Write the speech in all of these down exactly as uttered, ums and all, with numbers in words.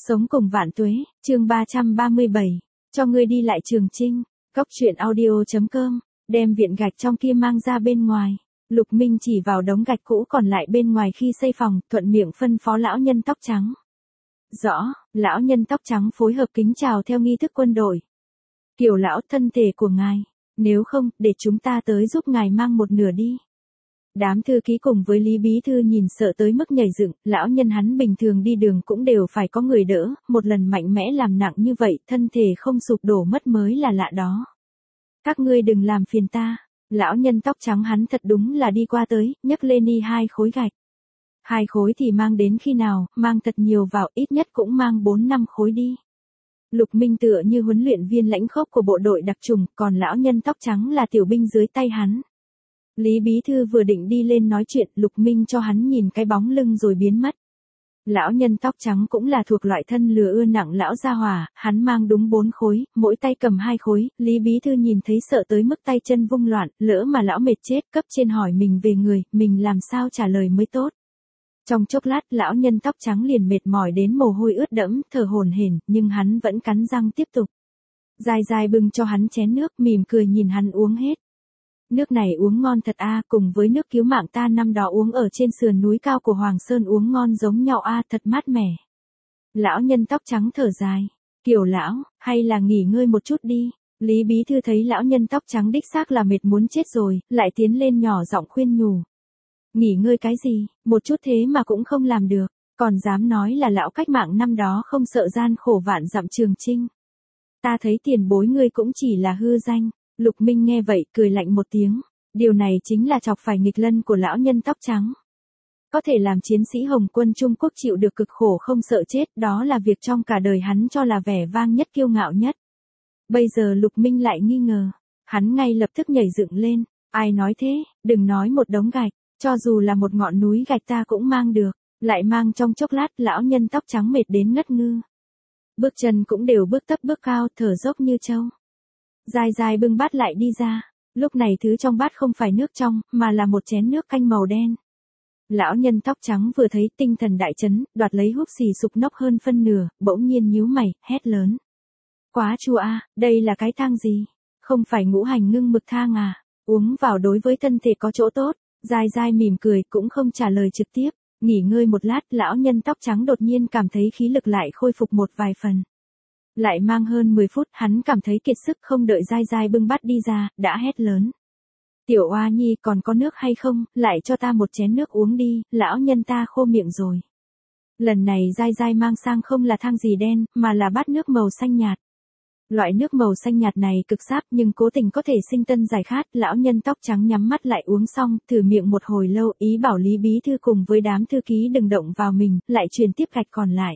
Sống cùng vạn tuế, chương ba trăm ba mươi bảy, cho ngươi đi lại Trường Chinh, cóc truyện audio.com, đem viện gạch trong kia mang ra bên ngoài. Lục Minh chỉ vào đống gạch cũ còn lại bên ngoài khi xây phòng, thuận miệng phân phó lão nhân tóc trắng. Rõ, lão nhân tóc trắng phối hợp kính chào theo nghi thức quân đội. Kiều lão, thân thể của ngài, nếu không, để chúng ta tới giúp ngài mang một nửa đi. Đám thư ký cùng với Lý Bí Thư nhìn sợ tới mức nhảy dựng, lão nhân hắn bình thường đi đường cũng đều phải có người đỡ, một lần mạnh mẽ làm nặng như vậy, thân thể không sụp đổ mất mới là lạ đó. Các ngươi đừng làm phiền ta, lão nhân tóc trắng hắn thật đúng là đi qua tới, nhấc lên đi hai khối gạch. Hai khối thì mang đến khi nào, mang thật nhiều vào, ít nhất cũng mang bốn năm khối đi. Lục Minh tựa như huấn luyện viên lãnh khốc của bộ đội đặc trùng, còn lão nhân tóc trắng là tiểu binh dưới tay hắn. Lý Bí Thư vừa định đi lên nói chuyện, Lục Minh cho hắn nhìn cái bóng lưng rồi biến mất. Lão nhân tóc trắng cũng là thuộc loại thân lừa ưa nặng lão gia hỏa, hắn mang đúng bốn khối, mỗi tay cầm hai khối, Lý Bí Thư nhìn thấy sợ tới mức tay chân vung loạn, lỡ mà lão mệt chết, cấp trên hỏi mình về người, mình làm sao trả lời mới tốt. Trong chốc lát lão nhân tóc trắng liền mệt mỏi đến mồ hôi ướt đẫm, thở hổn hển, nhưng hắn vẫn cắn răng tiếp tục. Dài dài bưng cho hắn chén nước, mỉm cười nhìn hắn uống hết. Nước này uống ngon thật a, cùng với nước cứu mạng ta năm đó uống ở trên sườn núi cao của Hoàng Sơn uống ngon giống nhau a, thật mát mẻ. Lão nhân tóc trắng thở dài, Kiều lão, hay là nghỉ ngơi một chút đi. Lý Bí Thư thấy lão nhân tóc trắng đích xác là mệt muốn chết rồi, lại tiến lên nhỏ giọng khuyên nhủ. Nghỉ ngơi cái gì, một chút thế mà cũng không làm được, còn dám nói là lão cách mạng năm đó không sợ gian khổ vạn dặm Trường Chinh. Ta thấy tiền bối ngươi cũng chỉ là hư danh. Lục Minh nghe vậy cười lạnh một tiếng, điều này chính là chọc phải nghịch lân của lão nhân tóc trắng. Có thể làm chiến sĩ Hồng quân Trung Quốc chịu được cực khổ không sợ chết, đó là việc trong cả đời hắn cho là vẻ vang nhất kiêu ngạo nhất. Bây giờ Lục Minh lại nghi ngờ, hắn ngay lập tức nhảy dựng lên, ai nói thế, đừng nói một đống gạch, cho dù là một ngọn núi gạch ta cũng mang được, lại mang trong chốc lát lão nhân tóc trắng mệt đến ngất ngư. Bước chân cũng đều bước tấp bước cao, thở dốc như trâu. Dài dài bưng bát lại đi ra, lúc này thứ trong bát không phải nước trong, mà là một chén nước canh màu đen. Lão nhân tóc trắng vừa thấy tinh thần đại chấn, đoạt lấy húp xì sụp nốc hơn phân nửa, bỗng nhiên nhíu mày, hét lớn. Quá chua a, đây là cái thang gì? Không phải ngũ hành ngưng mực thang à? Uống vào đối với thân thể có chỗ tốt. Dài dài mỉm cười cũng không trả lời trực tiếp, nghỉ ngơi một lát lão nhân tóc trắng đột nhiên cảm thấy khí lực lại khôi phục một vài phần. Lại mang hơn mười phút hắn cảm thấy kiệt sức không đợi dai dai bưng bát đi ra, đã hét lớn. Tiểu oa nhi còn có nước hay không, lại cho ta một chén nước uống đi, lão nhân ta khô miệng rồi. Lần này dai dai mang sang không là thang gì đen, mà là bát nước màu xanh nhạt. Loại nước màu xanh nhạt này cực sáp nhưng cố tình có thể sinh tân giải khát, lão nhân tóc trắng nhắm mắt lại uống xong, thử miệng một hồi lâu, ý bảo Lý Bí Thư cùng với đám thư ký đừng động vào mình, lại truyền tiếp gạch còn lại.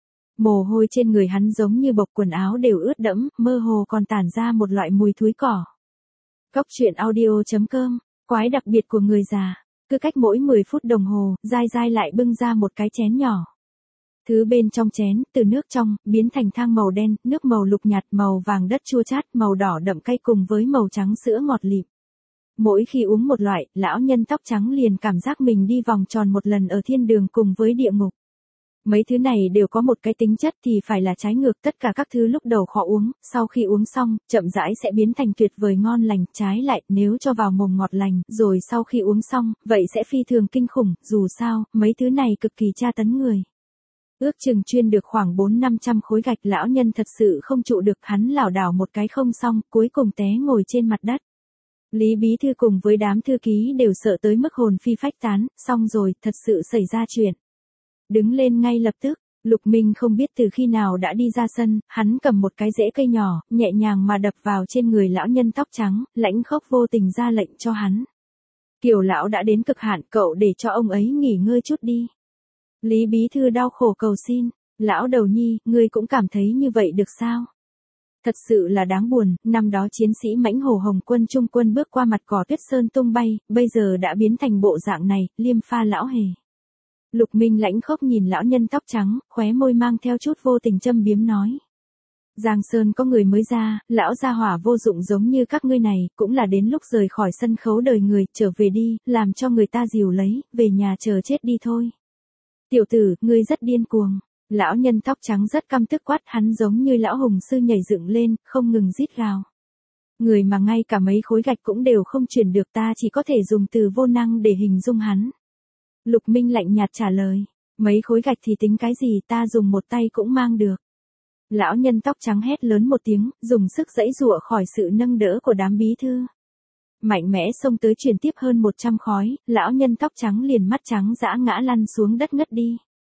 Mồ hôi trên người hắn giống như bọc quần áo đều ướt đẫm, mơ hồ còn tản ra một loại mùi thúi cỏ. Cóc truyện audio.com, quái đặc biệt của người già, cứ cách mỗi mười phút đồng hồ, dai dai lại bưng ra một cái chén nhỏ. Thứ bên trong chén, từ nước trong, biến thành thang màu đen, nước màu lục nhạt, màu vàng đất chua chát, màu đỏ đậm cay cùng với màu trắng sữa ngọt lịm. Mỗi khi uống một loại, lão nhân tóc trắng liền cảm giác mình đi vòng tròn một lần ở thiên đường cùng với địa ngục. Mấy thứ này đều có một cái tính chất thì phải là trái ngược, tất cả các thứ lúc đầu khó uống, sau khi uống xong, chậm rãi sẽ biến thành tuyệt vời ngon lành, trái lại, nếu cho vào mồm ngọt lành, rồi sau khi uống xong, vậy sẽ phi thường kinh khủng, dù sao, mấy thứ này cực kỳ tra tấn người. Ước chừng chuyên được khoảng bốn năm trăm khối gạch, lão nhân thật sự không trụ được, hắn lảo đảo một cái không xong, cuối cùng té ngồi trên mặt đất. Lý Bí Thư cùng với đám thư ký đều sợ tới mức hồn phi phách tán, xong rồi, thật sự xảy ra chuyện. Đứng lên ngay lập tức, Lục Minh không biết từ khi nào đã đi ra sân, hắn cầm một cái rễ cây nhỏ, nhẹ nhàng mà đập vào trên người lão nhân tóc trắng, lãnh khốc vô tình ra lệnh cho hắn. Kiều lão đã đến cực hạn, cậu để cho ông ấy nghỉ ngơi chút đi. Lý Bí Thư đau khổ cầu xin, lão đầu nhi, ngươi cũng cảm thấy như vậy được sao? Thật sự là đáng buồn, năm đó chiến sĩ mãnh hổ Hồng quân Trung quân bước qua mặt cỏ tuyết sơn tung bay, bây giờ đã biến thành bộ dạng này, liêm pha lão hề. Lục Minh lãnh khốc nhìn lão nhân tóc trắng, khóe môi mang theo chút vô tình châm biếm nói. Giang Sơn có người mới ra, lão gia hỏa vô dụng giống như các ngươi này, cũng là đến lúc rời khỏi sân khấu đời người, trở về đi, làm cho người ta dìu lấy, về nhà chờ chết đi thôi. Tiểu tử, ngươi rất điên cuồng. Lão nhân tóc trắng rất căm tức quát, hắn giống như lão hùng sư nhảy dựng lên, không ngừng rít gào. Người mà ngay cả mấy khối gạch cũng đều không chuyển được, ta chỉ có thể dùng từ vô năng để hình dung hắn. Lục Minh lạnh nhạt trả lời, mấy khối gạch thì tính cái gì, ta dùng một tay cũng mang được. Lão nhân tóc trắng hét lớn một tiếng, dùng sức giãy giụa khỏi sự nâng đỡ của đám bí thư. Mạnh mẽ xông tới truyền tiếp hơn một trăm khói, lão nhân tóc trắng liền mắt trắng dã ngã lăn xuống đất ngất đi.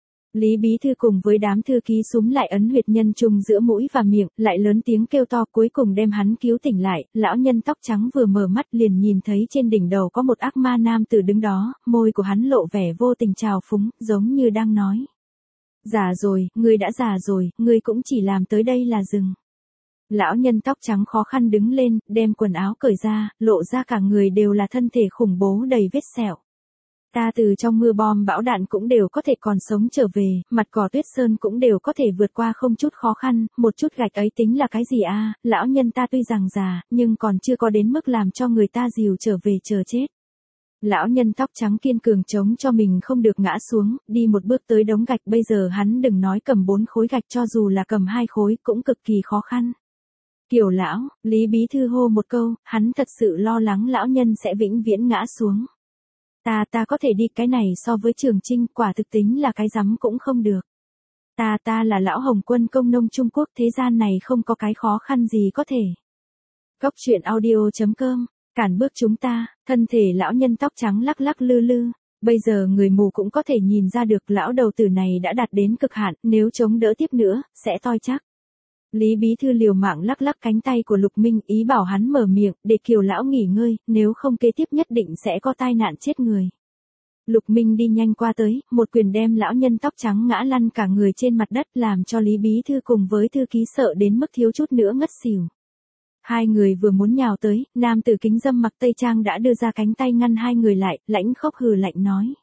Lý bí thư cùng với đám thư ký súm lại ấn huyệt nhân trung giữa mũi và miệng, lại lớn tiếng kêu to, cuối cùng đem hắn cứu tỉnh lại. Lão nhân tóc trắng vừa mở mắt liền nhìn thấy trên đỉnh đầu có một ác ma nam tử đứng đó, môi của hắn lộ vẻ vô tình trào phúng, giống như đang nói. Già rồi, ngươi đã già rồi, ngươi cũng chỉ làm tới đây là dừng. Lão nhân tóc trắng khó khăn đứng lên, đem quần áo cởi ra, lộ ra cả người đều là thân thể khủng bố đầy vết sẹo. Ta từ trong mưa bom bão đạn cũng đều có thể còn sống trở về, mặt cỏ tuyết sơn cũng đều có thể vượt qua không chút khó khăn, một chút gạch ấy tính là cái gì a? Lão nhân ta tuy rằng già, nhưng còn chưa có đến mức làm cho người ta dìu trở về chờ chết. Lão nhân tóc trắng kiên cường chống cho mình không được ngã xuống, đi một bước tới đống gạch, bây giờ hắn đừng nói cầm bốn khối gạch, cho dù là cầm hai khối cũng cực kỳ khó khăn. Kiều lão, Lý bí thư hô một câu, hắn thật sự lo lắng lão nhân sẽ vĩnh viễn ngã xuống. Ta ta có thể đi, cái này so với Trường Trinh quả thực tính là cái rắm cũng không được. Ta ta là lão Hồng Quân công nông Trung Quốc, thế gian này không có cái khó khăn gì có thể. Cốc truyện audio chấm com, cản bước chúng ta, thân thể lão nhân tóc trắng lắc lắc lư lư. Bây giờ người mù cũng có thể nhìn ra được lão đầu tử này đã đạt đến cực hạn, nếu chống đỡ tiếp nữa, sẽ toi chắc. Lý bí thư liều mạng lắc lắc cánh tay của Lục Minh, ý bảo hắn mở miệng, để Kiều lão nghỉ ngơi, nếu không kế tiếp nhất định sẽ có tai nạn chết người. Lục Minh đi nhanh qua tới, một quyền đem lão nhân tóc trắng ngã lăn cả người trên mặt đất, làm cho Lý bí thư cùng với thư ký sợ đến mức thiếu chút nữa ngất xỉu. Hai người vừa muốn nhào tới, nam tử kính dâm mặc tây trang đã đưa ra cánh tay ngăn hai người lại, lãnh khốc hừ lạnh nói.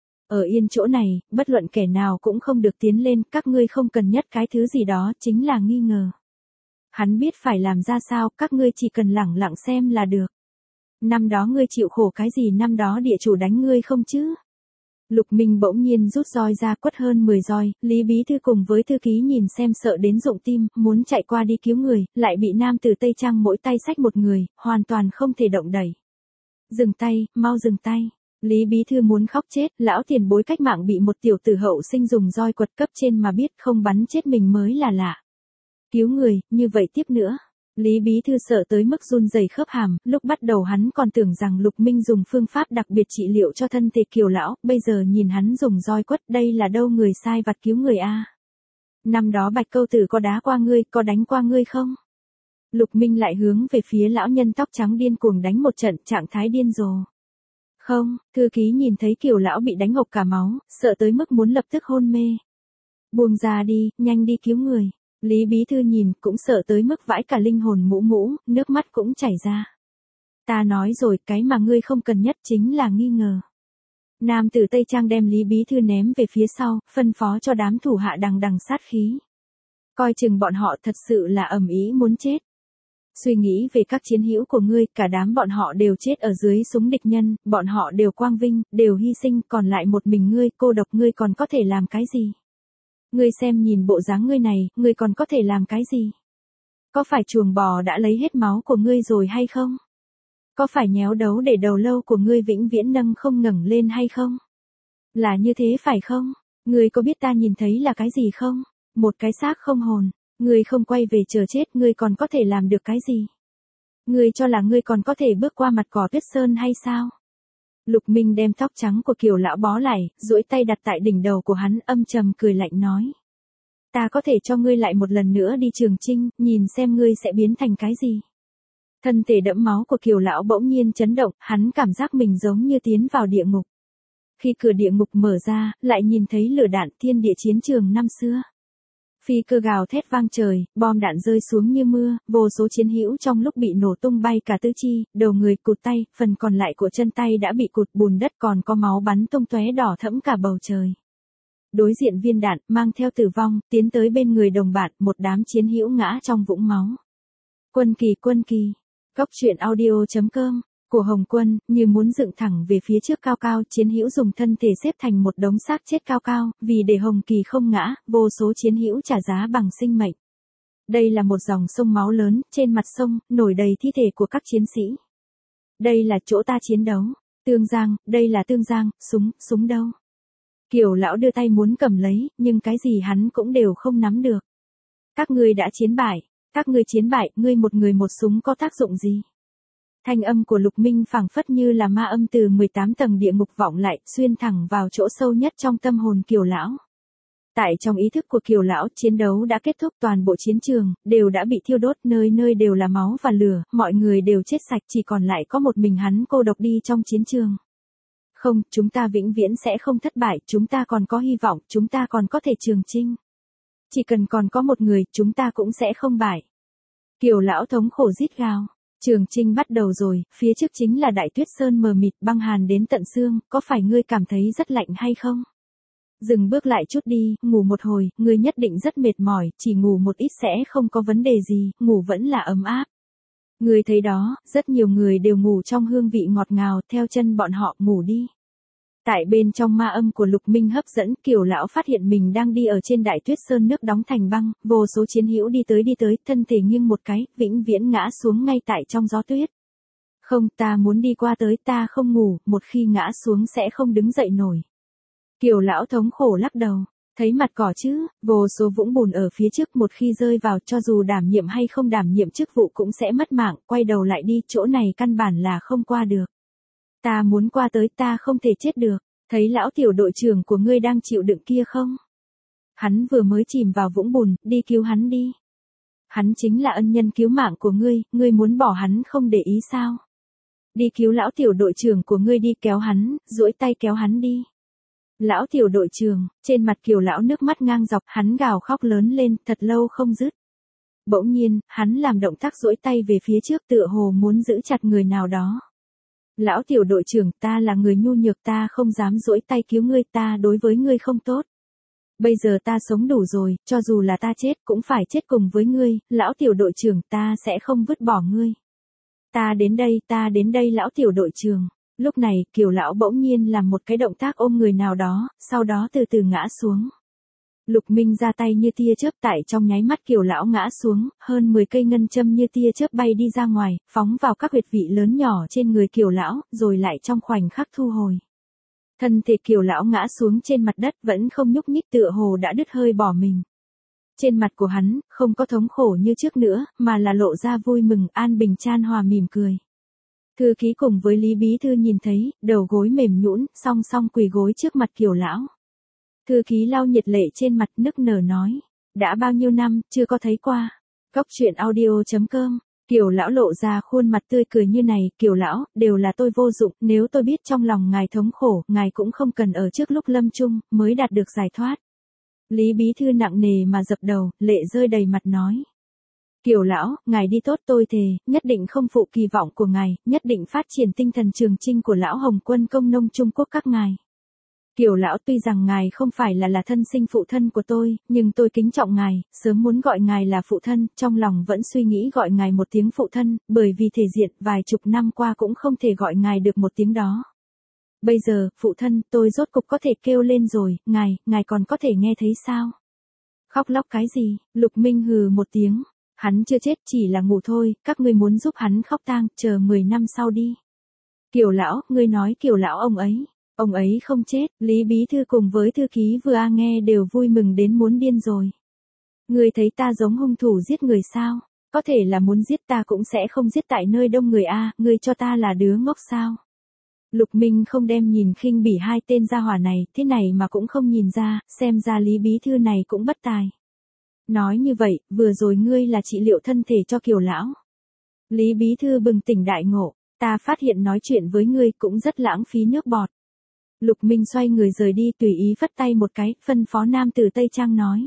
Ở yên chỗ này, bất luận kẻ nào cũng không được tiến lên, các ngươi không cần nhất cái thứ gì đó, chính là nghi ngờ. Hắn biết phải làm ra sao, các ngươi chỉ cần lẳng lặng xem là được. Năm đó ngươi chịu khổ cái gì, năm đó địa chủ đánh ngươi không chứ? Lục Minh bỗng nhiên rút roi ra, quất hơn mười roi, Lý bí thư cùng với thư ký nhìn xem sợ đến rụng tim, muốn chạy qua đi cứu người, lại bị nam tử Tây Trang mỗi tay xách một người, hoàn toàn không thể động đẩy. Dừng tay, mau dừng tay. Lý bí thư muốn khóc chết, lão tiền bối cách mạng bị một tiểu tử hậu sinh dùng roi quật cấp trên mà biết không bắn chết mình mới là lạ. Cứu người, như vậy tiếp nữa. Lý bí thư sợ tới mức run rẩy khớp hàm, lúc bắt đầu hắn còn tưởng rằng Lục Minh dùng phương pháp đặc biệt trị liệu cho thân thể Kiều lão, bây giờ nhìn hắn dùng roi quất, đây là đâu người sai vặt cứu người a. Năm đó Bạch Câu Tử có đá qua ngươi, có đánh qua ngươi không? Lục Minh lại hướng về phía lão nhân tóc trắng điên cuồng đánh một trận, trạng thái điên rồ. Không, thư ký nhìn thấy Kiều lão bị đánh ngộc cả máu, sợ tới mức muốn lập tức hôn mê. Buông ra đi, nhanh đi cứu người. Lý bí thư nhìn, cũng sợ tới mức vãi cả linh hồn mũ mũ, nước mắt cũng chảy ra. Ta nói rồi, cái mà ngươi không cần nhất chính là nghi ngờ. Nam tử Tây Trang đem Lý bí thư ném về phía sau, phân phó cho đám thủ hạ đằng đằng sát khí. Coi chừng bọn họ thật sự là ầm ĩ muốn chết. Suy nghĩ về các chiến hữu của ngươi, cả đám bọn họ đều chết ở dưới súng địch nhân, bọn họ đều quang vinh, đều hy sinh, còn lại một mình ngươi, cô độc, ngươi còn có thể làm cái gì? Ngươi xem nhìn bộ dáng ngươi này, ngươi còn có thể làm cái gì? Có phải chuồng bò đã lấy hết máu của ngươi rồi hay không? Có phải nhéo đấu để đầu lâu của ngươi vĩnh viễn nâng không ngẩng lên hay không? Là như thế phải không? Ngươi có biết ta nhìn thấy là cái gì không? Một cái xác không hồn. Ngươi không quay về chờ chết, ngươi còn có thể làm được cái gì? Ngươi cho là ngươi còn có thể bước qua mặt cỏ tuyết sơn hay sao? Lục Minh đem tóc trắng của Kiều lão bó lại, duỗi tay đặt tại đỉnh đầu của hắn, âm trầm cười lạnh nói. Ta có thể cho ngươi lại một lần nữa đi Trường Trinh, nhìn xem ngươi sẽ biến thành cái gì. Thân thể đẫm máu của Kiều lão bỗng nhiên chấn động, hắn cảm giác mình giống như tiến vào địa ngục. Khi cửa địa ngục mở ra, lại nhìn thấy lửa đạn thiên địa chiến trường năm xưa. Phi cơ gào thét vang trời, bom đạn rơi xuống như mưa, vô số chiến hữu trong lúc bị nổ tung bay cả tứ chi, đầu người cụt tay, phần còn lại của chân tay đã bị cụt bùn đất, còn có máu bắn tung tóe đỏ thẫm cả bầu trời. Đối diện viên đạn, mang theo tử vong, tiến tới bên người đồng bạn, một đám chiến hữu ngã trong vũng máu. Quân kỳ quân kỳ. Cốc truyện audio chấm com của Hồng Quân, như muốn dựng thẳng về phía trước cao cao, chiến hữu dùng thân thể xếp thành một đống xác chết cao cao, vì để Hồng Kỳ không ngã, vô số chiến hữu trả giá bằng sinh mệnh. Đây là một dòng sông máu lớn, trên mặt sông, nổi đầy thi thể của các chiến sĩ. Đây là chỗ ta chiến đấu. Tương Giang, đây là Tương Giang, súng, súng đâu? Kiều lão đưa tay muốn cầm lấy, nhưng cái gì hắn cũng đều không nắm được. Các ngươi đã chiến bại, các ngươi chiến bại, ngươi một người một súng có tác dụng gì? Thanh âm của Lục Minh phảng phất như là ma âm từ mười tám tầng địa ngục vọng lại, xuyên thẳng vào chỗ sâu nhất trong tâm hồn Kiều lão. Tại trong ý thức của Kiều lão, chiến đấu đã kết thúc, toàn bộ chiến trường đều đã bị thiêu đốt, nơi nơi đều là máu và lửa, mọi người đều chết sạch, chỉ còn lại có một mình hắn cô độc đi trong chiến trường. Không, chúng ta vĩnh viễn sẽ không thất bại, chúng ta còn có hy vọng, chúng ta còn có thể trường chinh. Chỉ cần còn có một người, chúng ta cũng sẽ không bại. Kiều lão thống khổ rít gào. Trường chinh bắt đầu rồi, phía trước chính là Đại Tuyết Sơn mờ mịt, băng hàn đến tận xương, có phải ngươi cảm thấy rất lạnh hay không? Dừng bước lại chút đi, ngủ một hồi, ngươi nhất định rất mệt mỏi, chỉ ngủ một ít sẽ không có vấn đề gì, ngủ vẫn là ấm áp. Ngươi thấy đó, rất nhiều người đều ngủ trong hương vị ngọt ngào, theo chân bọn họ, ngủ đi. Tại bên trong ma âm của Lục Minh hấp dẫn, Kiều lão phát hiện mình đang đi ở trên Đại Tuyết Sơn nước đóng thành băng, vô số chiến hữu đi tới đi tới, thân thể nghiêng một cái, vĩnh viễn ngã xuống ngay tại trong gió tuyết. Không, ta muốn đi qua tới, ta không ngủ, một khi ngã xuống sẽ không đứng dậy nổi. Kiều lão thống khổ lắc đầu, thấy mặt cỏ chứ, vô số vũng bùn ở phía trước, một khi rơi vào, cho dù đảm nhiệm hay không đảm nhiệm chức vụ cũng sẽ mất mạng, quay đầu lại đi, chỗ này căn bản là không qua được. Ta muốn qua tới, ta không thể chết được. Thấy lão tiểu đội trưởng của ngươi đang chịu đựng kia không? Hắn vừa mới chìm vào vũng bùn, đi cứu hắn đi. Hắn chính là ân nhân cứu mạng của ngươi, ngươi muốn bỏ hắn không để ý sao? Đi cứu lão tiểu đội trưởng của ngươi đi, kéo hắn, duỗi tay kéo hắn đi. Lão tiểu đội trưởng, trên mặt Kiều lão nước mắt ngang dọc, hắn gào khóc lớn lên, thật lâu không dứt. Bỗng nhiên, hắn làm động tác duỗi tay về phía trước, tựa hồ muốn giữ chặt người nào đó. Lão tiểu đội trưởng, ta là người nhu nhược, ta không dám duỗi tay cứu ngươi, ta đối với ngươi không tốt. Bây giờ ta sống đủ rồi, cho dù là ta chết cũng phải chết cùng với ngươi, lão tiểu đội trưởng, ta sẽ không vứt bỏ ngươi. Ta đến đây, ta đến đây lão tiểu đội trưởng. Lúc này, Kiều lão bỗng nhiên làm một cái động tác ôm người nào đó, sau đó từ từ ngã xuống. Lục Minh ra tay như tia chớp, tại trong nháy mắt Kiều lão ngã xuống, hơn mười cây ngân châm như tia chớp bay đi ra ngoài, phóng vào các huyệt vị lớn nhỏ trên người Kiều lão, rồi lại trong khoảnh khắc thu hồi. Thân thể Kiều lão ngã xuống trên mặt đất, vẫn không nhúc nhích, tựa hồ đã đứt hơi bỏ mình. Trên mặt của hắn, không có thống khổ như trước nữa, mà là lộ ra vui mừng, an bình chan hòa mỉm cười. Thư ký cùng với Lý Bí Thư nhìn thấy, đầu gối mềm nhũn, song song quỳ gối trước mặt Kiều lão. Thư ký lau nhiệt lệ trên mặt, nức nở nói, đã bao nhiêu năm, chưa có thấy qua. Cóc truyện audio chấm com, Kiều lão lộ ra khuôn mặt tươi cười như này, Kiều lão, đều là tôi vô dụng, nếu tôi biết trong lòng ngài thống khổ, ngài cũng không cần ở trước lúc lâm chung, mới đạt được giải thoát. Lý Bí Thư nặng nề mà dập đầu, lệ rơi đầy mặt nói. Kiều lão, ngài đi tốt, tôi thề, nhất định không phụ kỳ vọng của ngài, nhất định phát triển tinh thần trường chinh của lão Hồng Quân công nông Trung Quốc các ngài. Kiều lão, tuy rằng ngài không phải là là thân sinh phụ thân của tôi, nhưng tôi kính trọng ngài, sớm muốn gọi ngài là phụ thân, trong lòng vẫn suy nghĩ gọi ngài một tiếng phụ thân, bởi vì thể diện vài chục năm qua cũng không thể gọi ngài được một tiếng đó. Bây giờ, phụ thân, tôi rốt cục có thể kêu lên rồi, ngài, ngài còn có thể nghe thấy sao? Khóc lóc cái gì? Lục Minh hừ một tiếng. Hắn chưa chết, chỉ là ngủ thôi, các ngươi muốn giúp hắn khóc tang, chờ mười năm sau đi. Kiều lão, ngươi nói Kiều lão ông ấy, ông ấy không chết, Lý Bí Thư cùng với thư ký vừa a nghe đều vui mừng đến muốn điên rồi. Ngươi thấy ta giống hung thủ giết người sao? Có thể là muốn giết ta cũng sẽ không giết tại nơi đông người a, ngươi cho ta là đứa ngốc sao? Lục Minh không đem nhìn khinh bỉ hai tên gia hỏa này, thế này mà cũng không nhìn ra, xem ra Lý Bí Thư này cũng bất tài. Nói như vậy, vừa rồi ngươi là trị liệu thân thể cho Kiều lão. Lý Bí Thư bừng tỉnh đại ngộ, ta phát hiện nói chuyện với ngươi cũng rất lãng phí nước bọt. Lục Minh xoay người rời đi, tùy ý phất tay một cái, phân phó nam tử Tây Trang nói.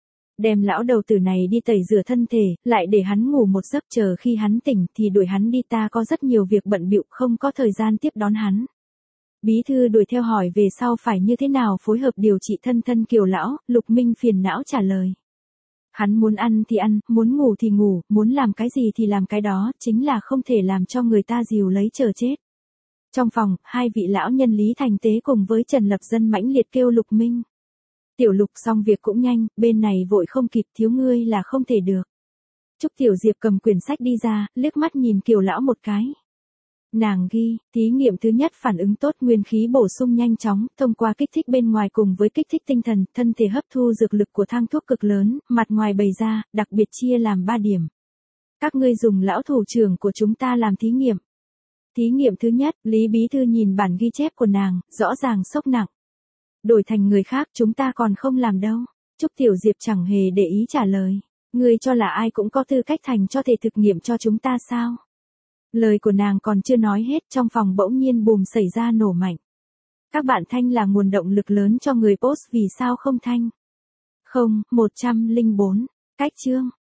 Đem lão đầu tử này đi tẩy rửa thân thể, lại để hắn ngủ một giấc, chờ khi hắn tỉnh thì đuổi hắn đi, ta có rất nhiều việc bận bịu, không có thời gian tiếp đón hắn. Bí thư đuổi theo hỏi về sau phải như thế nào phối hợp điều trị thân thân Kiều lão, Lục Minh phiền não trả lời. Hắn muốn ăn thì ăn, muốn ngủ thì ngủ, muốn làm cái gì thì làm cái đó, chính là không thể làm cho người ta dìu lấy chờ chết. Trong phòng, hai vị lão nhân Lý Thành Tế cùng với Trần Lập Dân mãnh liệt kêu Lục Minh. Tiểu Lục xong việc cũng nhanh, bên này vội không kịp, thiếu ngươi là không thể được. Trúc Tiểu Diệp cầm quyển sách đi ra, liếc mắt nhìn Kiều lão một cái. Nàng ghi, thí nghiệm thứ nhất phản ứng tốt, nguyên khí bổ sung nhanh chóng, thông qua kích thích bên ngoài cùng với kích thích tinh thần, thân thể hấp thu dược lực của thang thuốc cực lớn, mặt ngoài bày ra, đặc biệt chia làm ba điểm. Các ngươi dùng lão thủ trưởng của chúng ta làm thí nghiệm. Thí nghiệm thứ nhất, Lý Bí Thư nhìn bản ghi chép của nàng, rõ ràng sốc nặng. Đổi thành người khác chúng ta còn không làm đâu. Trúc Tiểu Diệp chẳng hề để ý trả lời. Ngươi cho là ai cũng có tư cách thành cho thể thực nghiệm cho chúng ta sao? Lời của nàng còn chưa nói hết, trong phòng bỗng nhiên bùm xảy ra nổ mạnh. Các bạn thanh là nguồn động lực lớn cho người post vì sao không thanh? Không, một trăm lẻ bốn. Cách chương.